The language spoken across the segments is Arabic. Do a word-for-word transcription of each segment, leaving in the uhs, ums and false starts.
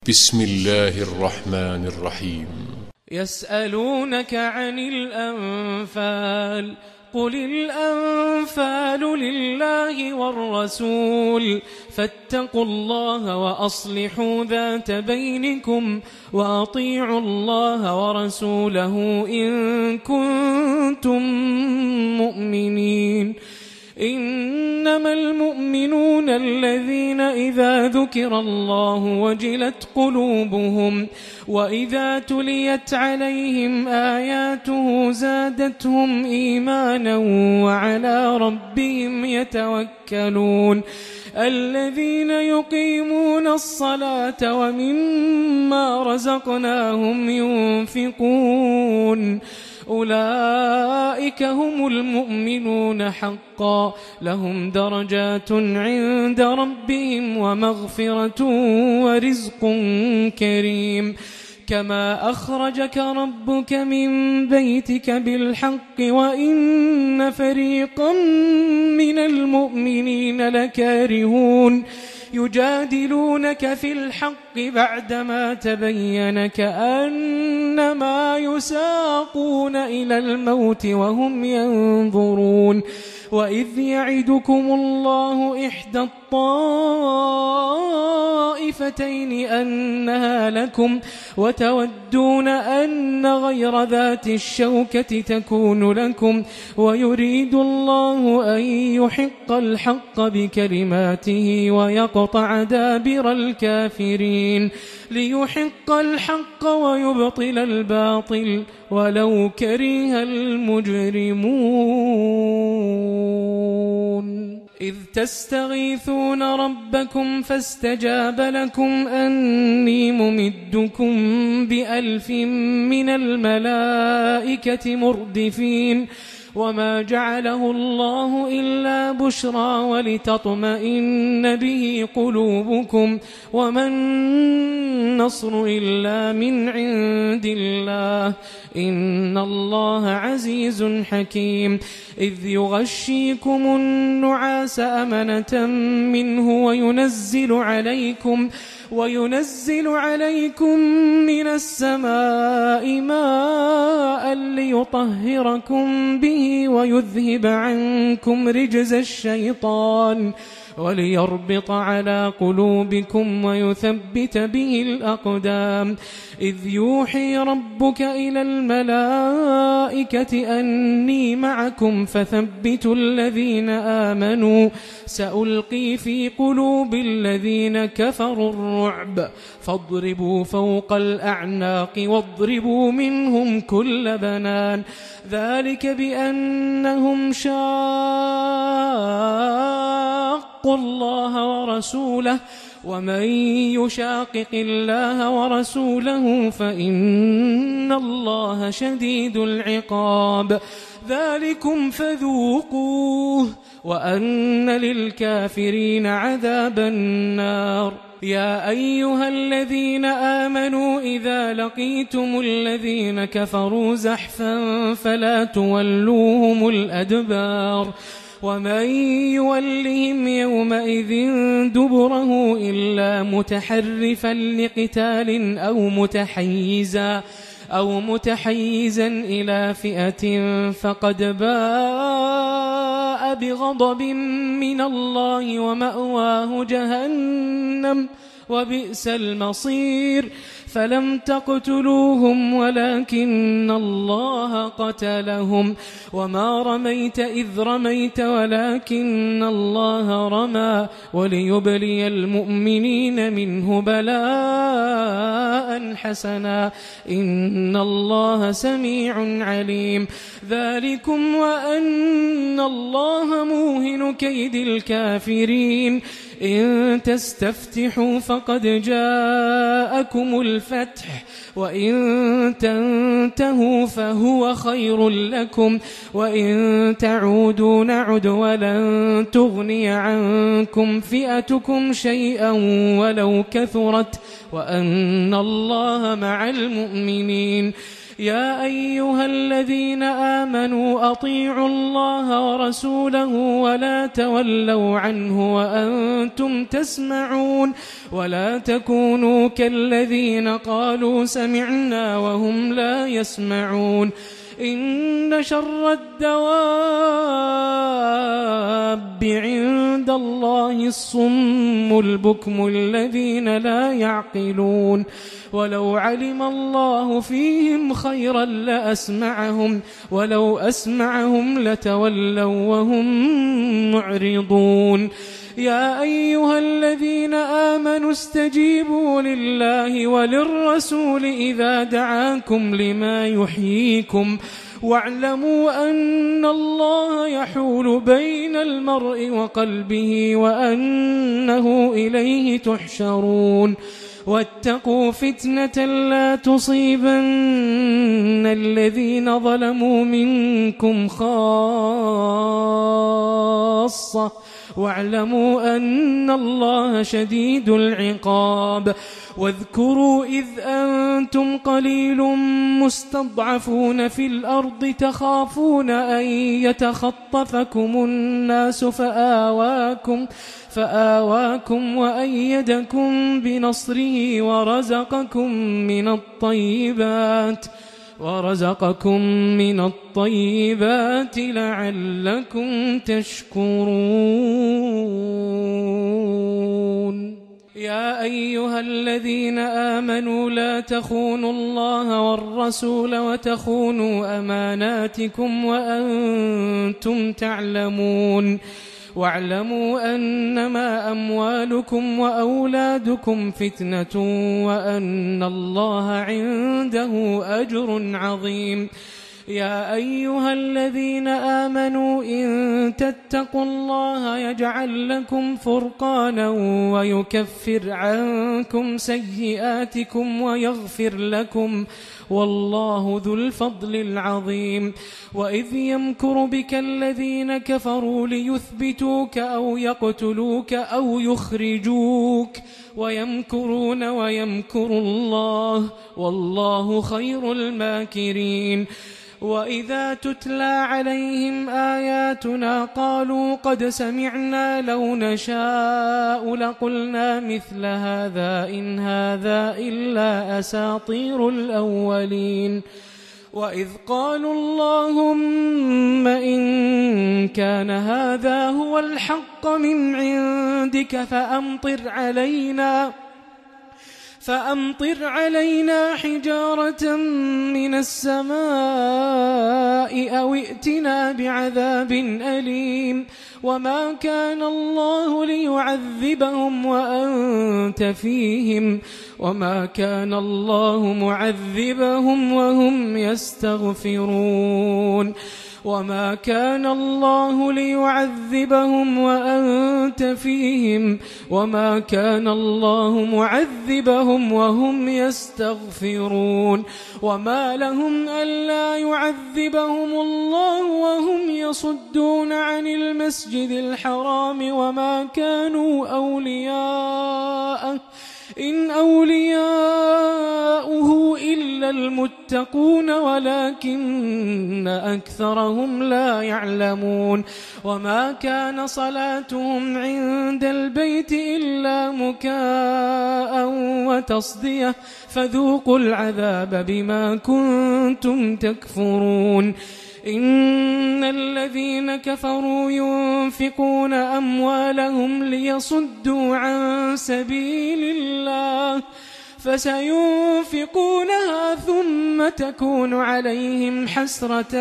بسم الله الرحمن الرحيم. يسألونك عن الأنفال قل الأنفال لله والرسول فاتقوا الله وأصلحوا ذات بينكم وأطيعوا الله ورسوله إن كنتم مؤمنين. إنما المؤمنون الذين إذا ذكر الله وجلت قلوبهم وإذا تليت عليهم آياته زادتهم إيمانا وعلى ربهم يتوكلون. الذين يقيمون الصلاة ومما رزقناهم ينفقون أولئك هم المؤمنون حقا لهم درجات عند ربهم ومغفرة ورزق كريم. كما أخرجك ربك من بيتك بالحق وإن فريقا من المؤمنين لكارهون يجادلونك في الحق بعدما تبين كأنما يساقون إلى الموت وهم ينظرون. وإذ يعدكم الله إحدى الطائفتين أنها لكم وتودون أن غير ذات الشوكة تكون لكم ويريد الله أن يحق الحق بكلماته ويقطع دابر الكافرين ليحق الحق ويبطل الباطل ولو كره المجرمون. إذ تستغيثون ربكم فاستجاب لكم أني ممدكم بألف من الملائكة مردفين. وما جعله الله إلا بشرى ولتطمئن به قلوبكم وما النصر إلا من عند الله إن الله عزيز حكيم. إذ يغشيكم النعاس أمنة منه وينزل عليكم وينزل عليكم من السماء ماء ليطهركم به ويذهب عنكم رجز الشيطان وليربط على قلوبكم ويثبت به الأقدام. إذ يوحي ربك إلى الملائكة أني معكم فثبتوا الذين آمنوا سألقي في قلوب الذين كفروا الرعب فاضربوا فوق الأعناق واضربوا منهم كل بنان ذلك بأنهم شاقوا الله ورسوله ومن يشاقق الله ورسوله فإن الله شديد العقاب. ذلكم فذوقوه وأن للكافرين عذاب النار. يا أيها الذين آمنوا إذا لقيتم الذين كفروا زحفا فلا تولوهم الأدبار ومن يولهم يومئذ دبره إلا متحرفا لقتال أو متحيزا أو متحيزا إلى فئة فقد باء بغضب من الله ومأواه جهنم وبئس المصير. فلم تقتلوهم ولكن الله قتلهم وما رميت إذ رميت ولكن الله رمى وليبلي المؤمنين منه بلاء حسنا إن الله سميع عليم. ذلكم وأن الله موهن كيد الكافرين. إن تستفتحوا فقد جاءكم الفتح وإن تنتهوا فهو خير لكم وإن تعودوا نعد ولن تغني عنكم فئتكم شيئا ولو كثرت وأن الله مع المؤمنين. يا أيها الذين آمنوا أطيعوا الله ورسوله ولا تولوا عنه وأنتم تسمعون ولا تكونوا كالذين قالوا سمعنا وهم لا يسمعون إن شر الدواب عند الله الصم البكم الذين لا يعقلون ولو علم الله فيهم خيرا لأسمعهم ولو أسمعهم لتولوا وهم معرضون يا أيها الذين آمنوا استجيبوا لله وللرسول إذا دعاكم لما يحييكم واعلموا أن الله يحول بين المرء وقلبه وأنه إليه تحشرون واتقوا فتنة لا تصيبن الذين ظلموا منكم خاصة واعلموا أن الله شديد العقاب واذكروا إذ أنتم قليل مستضعفون في الأرض تخافون أن يتخطفكم الناس فآواكم فآواكم وأيدكم بنصره ورزقكم من الطيبات ورزقكم من الطيبات لعلكم تشكرون يا أيها الذين آمنوا لا تخونوا الله والرسول وتخونوا أماناتكم وأنتم تعلمون واعلموا أنما أموالكم وأولادكم فتنة وأن الله عنده أجر عظيم يا أيها الذين آمنوا إن تتقوا الله يجعل لكم فرقانا ويكفر عنكم سيئاتكم ويغفر لكم والله ذو الفضل العظيم وإذ يمكر بك الذين كفروا ليثبتوك أو يقتلوك أو يخرجوك ويمكرون ويمكر الله والله خير الماكرين وإذا تتلى عليهم آياتنا قالوا قد سمعنا لو نشاء لقلنا مثل هذا إن هذا إلا أساطير الأولين وإذ قالوا اللهم إن كان هذا هو الحق من عندك فأمطر علينا فأمطر علينا حجارة من السماء أو ائتنا بعذاب أليم وما كان الله ليعذبهم وأنت فيهم وما كان الله معذبهم وهم يستغفرون وما كان الله ليعذبهم وأنت فيهم وما كان الله معذبهم وهم يستغفرون وما لهم ألا يعذبهم الله وهم يصدون عن المسجد الحرام وما كانوا أولياءه إن أولياؤه إلا المتقون ولكن أكثرهم لا يعلمون وما كان صلاتهم عند البيت إلا مكاء وتصدية فذوقوا العذاب بما كنتم تكفرون إن الذين كفروا ينفقون أموالهم ليصدوا عن سبيل الله فسينفقونها ثم تكون عليهم حسرة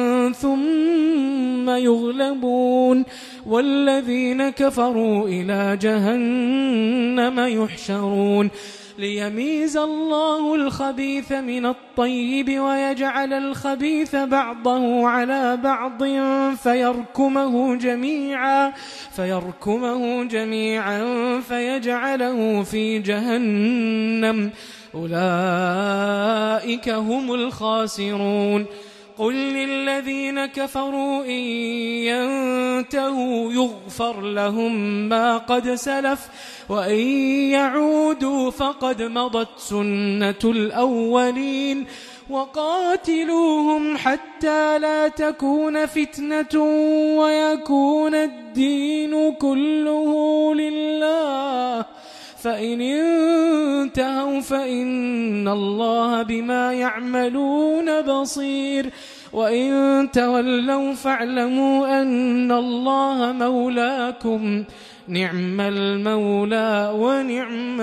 ثم يغلبون والذين كفروا إلى جهنم يحشرون ليميز الله الخبيث من الطيب ويجعل الخبيث بعضه على بعض فيركمه جميعا فيركمه جميعا فيجعله في جهنم أولئك هم الخاسرون قل للذين كفروا إن ينتهوا يغفر لهم ما قد سلف وإن يعودوا فقد مضت سنة الأولين وقاتلوهم حتى لا تكون فتنة ويكون الدين كله لله فإن انتهوا فإن الله بما يعملون بصير وإن تولوا فاعلموا أن الله مولاكم نعم المولى ونعم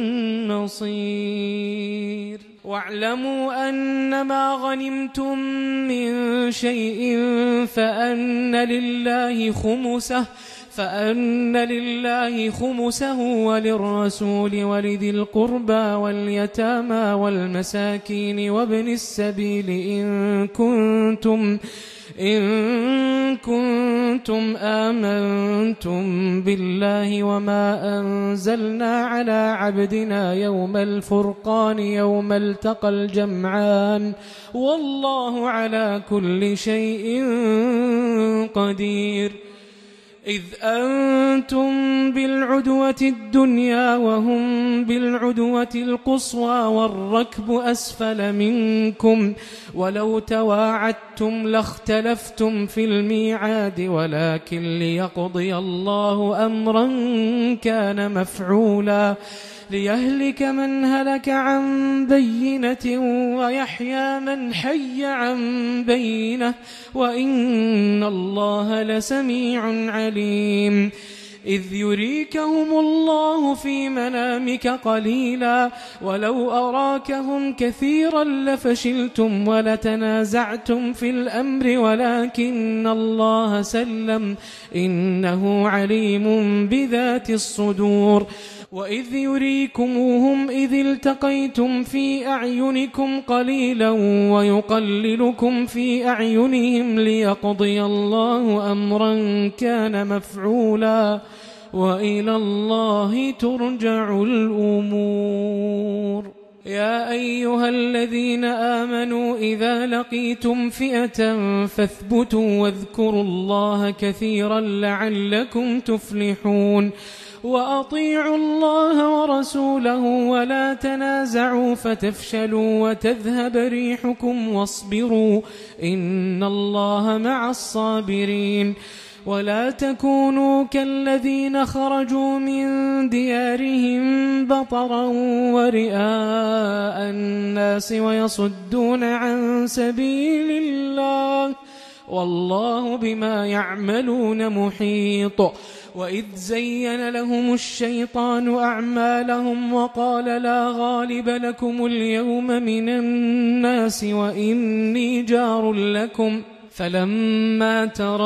النصير واعلموا أنما غنمتم من شيء فأن لله خمسه فأن لله خمسه وللرسول ولذي القربى واليتامى والمساكين وابن السبيل إن كنتم إن كنتم آمنتم بالله وما أنزلنا على عبدنا يوم الفرقان يوم التقى الجمعان والله على كل شيء قدير إذ أنتم بالعدوة الدنيا وهم بالعدوة القصوى والركب أسفل منكم ولو تواعدتم لاختلفتم في الميعاد ولكن ليقضي الله أمرا كان مفعولا ليهلك من هلك عن بينة ويحيى من حي عن بينة وإن الله لسميع عليم إذ يريكهم الله في منامك قليلا ولو أراكهم كثيرا لفشلتم ولتنازعتم في الأمر ولكن الله سلم إنه عليم بذات الصدور وإذ يريكموهم إذ التقيتم في أعينكم قليلا ويقللكم في أعينهم ليقضي الله أمرا كان مفعولا وإلى الله ترجع الأمور يا أيها الذين آمنوا إذا لقيتم فئة فاثبتوا واذكروا الله كثيرا لعلكم تفلحون وأطيعوا الله ورسوله ولا تنازعوا فتفشلوا وتذهب ريحكم واصبروا إن الله مع الصابرين ولا تكونوا كالذين خرجوا من ديارهم بطرا ورئاء الناس ويصدون عن سبيل الله والله بما يعملون محيط وإذ زين لهم الشيطان أعمالهم وقال لا غالب لكم اليوم من الناس وإني جار لكم فلما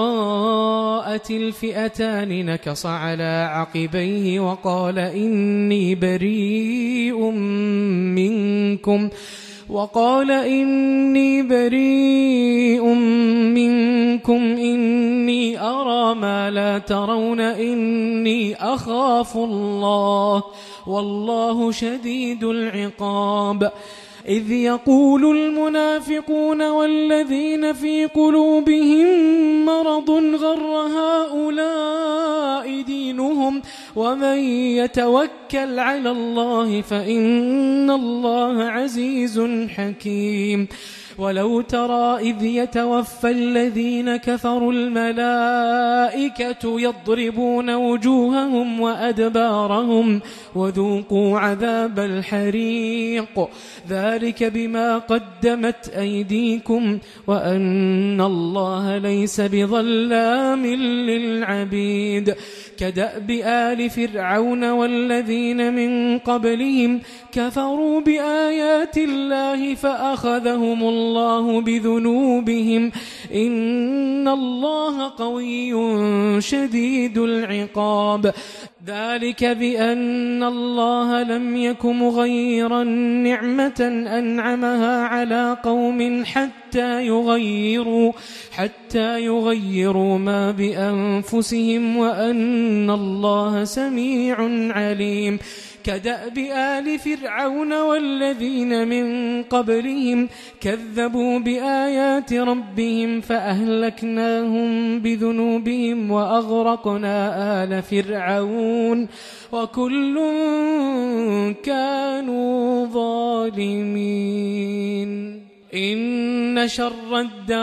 تراءت الفئتان نكص على عقبيه وقال إني بريء منكم وقال إني بريء منكم إني أرى ما لا ترون إني أخاف الله والله شديد العقاب إذ يقول المنافقون والذين في قلوبهم مرض غر هؤلاء دينهم ومن يتوكل على الله فإن الله عزيز حكيم ولو ترى إذ يتوفى الذين كفروا الملائكة يضربون وجوههم وأدبارهم وذوقوا عذاب الحريق ذلك بما قدمت أيديكم وأن الله ليس بظلام للعبيد كدأب آل فرعون والذين من قبلهم كفروا بآيات الله فأخذهم الله بذنوبهم إن الله قوي شديد العقاب ذلك بأن الله لم يك مغيرا نعمة أنعمها على قوم حتى يغيروا حتى يغيروا ما بأنفسهم وأن الله سميع عليم كدأب آل فرعون والذين من قبلهم كذبوا بآيات ربهم فأهلكناهم بذنوبهم وأغرقنا آل فرعون وكل كانوا ظالمين إن شر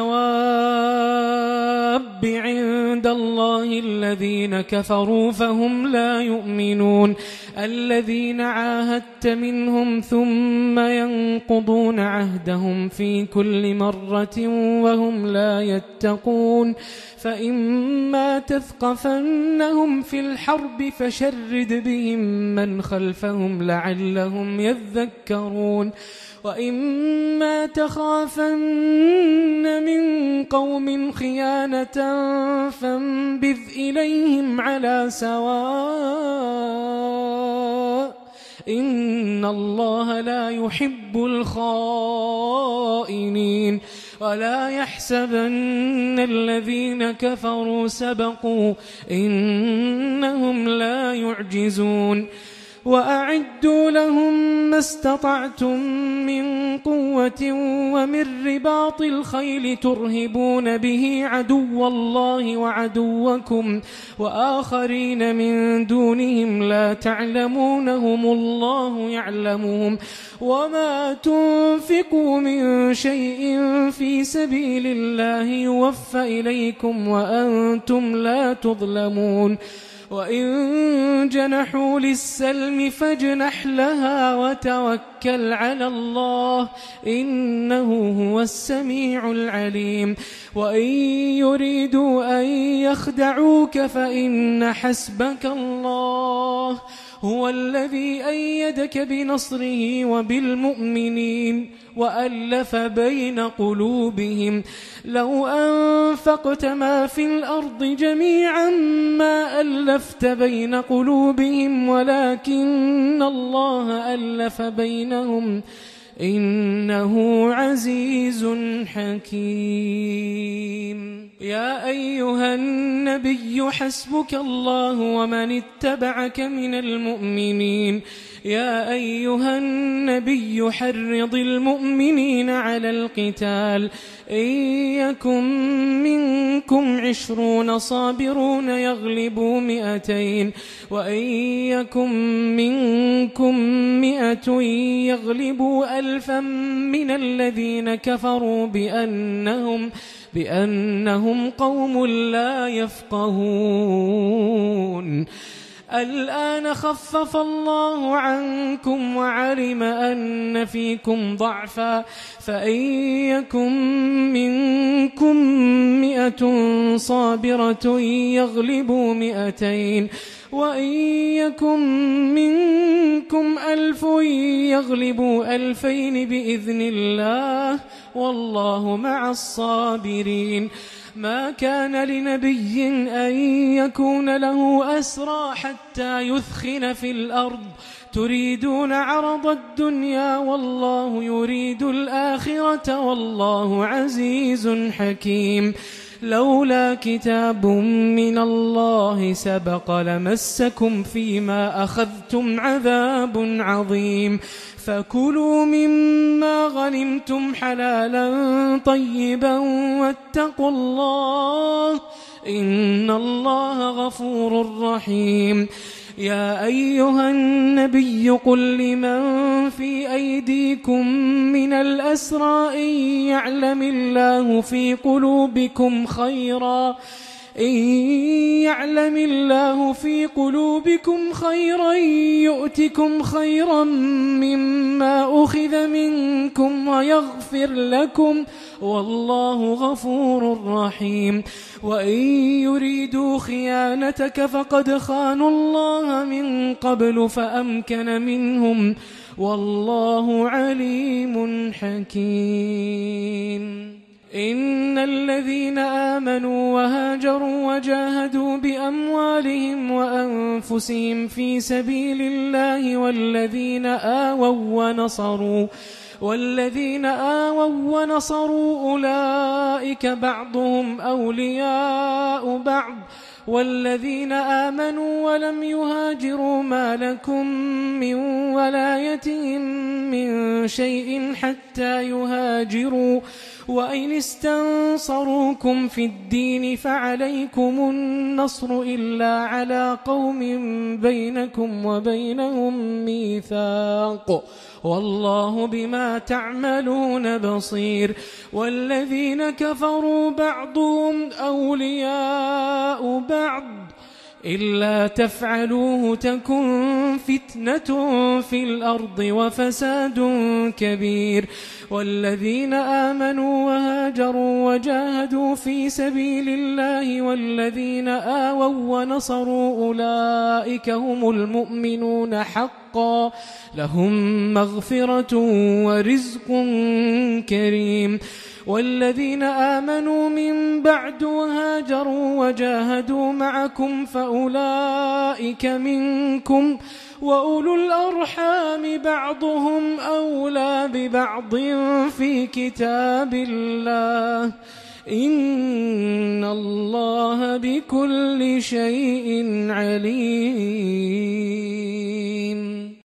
الدواب عند الله الذين كفروا فهم لا يؤمنون الذين عاهدت منهم ثم ينقضون عهدهم في كل مرة وهم لا يتقون فإما تثقفنهم في الحرب فشرد بهم من خلفهم لعلهم يذكرون وإما تخافن من قوم خيانة فانبذ إليهم على سواء إن الله لا يحب الخائنين ولا يحسبن الذين كفروا سبقوا إنهم لا يعجزون وأعدوا لهم ما استطعتم من قوة ومن رباط الخيل ترهبون به عدو الله وعدوكم وآخرين من دونهم لا تعلمونهم الله يعلمهم وما تنفقوا من شيء في سبيل الله يوفى إليكم وأنتم لا تظلمون وإن جنحوا للسلم فاجنح لها وتوكل على الله إنه هو السميع العليم وإن يريدوا أن يخدعوك فإن حسبك الله هو الذي أيدك بنصره وبالمؤمنين وألف بين قلوبهم لو أنفقت ما في الأرض جميعا ما ألفت بين قلوبهم ولكن الله ألف بينهم إنه عزيز حكيم يا أيها النبي حسبك الله ومن اتبعك من المؤمنين يا أيها النبي حرض المؤمنين على القتال إن يكن منكم عشرون صابرون يغلبوا مئتين وإن يكن منكم مئة يغلبوا ألفا من الذين كفروا بأنهم بأنهم قوم لا يفقهون الآن خفف الله عنكم وعلم أن فيكم ضعفا فإن يكن منكم مئة صابرة يغلبوا مئتين وإن يكن منكم ألف يغلبوا ألفين بإذن الله والله مع الصابرين ما كان لنبي أن يكون له أسرى حتى يثخن في الأرض تريدون عرض الدنيا والله يريد الآخرة والله عزيز حكيم لولا كتاب من الله سبق لمسكم فيما أخذتم عذاب عظيم فكلوا مما غنمتم حلالا طيبا واتقوا الله إن الله غفور رحيم يا أيها النبي قل لمن في أيديكم من الأسرى إن يعلم الله في قلوبكم خيرا إن يعلم الله في قلوبكم خيرا يؤتكم خيرا مما أخذ منكم ويغفر لكم والله غفور رحيم وإن يريدوا خيانتك فقد خانوا الله من قبل فأمكن منهم والله عليم حكيم إن الذين آمنوا وهاجروا وجاهدوا بأموالهم بأموالهم وأنفسهم في سبيل الله والذين آووا ونصروا والذين آووا ونصروا أولئك بعضهم أولياء بعض والذين آمنوا ولم يهاجروا ما لكم من ولايتهم من شيء حتى يهاجروا وإن استنصروكم في الدين فعليكم النصر إلا على قوم بينكم وبينهم ميثاق والله بما تعملون بصير والذين كفروا بعضهم أولياء بعض إلا تفعلوه تكن فتنة في الأرض وفساد كبير والذين آمنوا وهاجروا وجاهدوا في سبيل الله والذين آووا ونصروا أولئك هم المؤمنون حقا لهم مغفرة ورزق كريم والذين آمنوا من بعد وهاجروا وجاهدوا معكم فأولئك منكم وأولو الأرحام بعضهم أولى ببعض في كتاب الله إن الله بكل شيء عليم.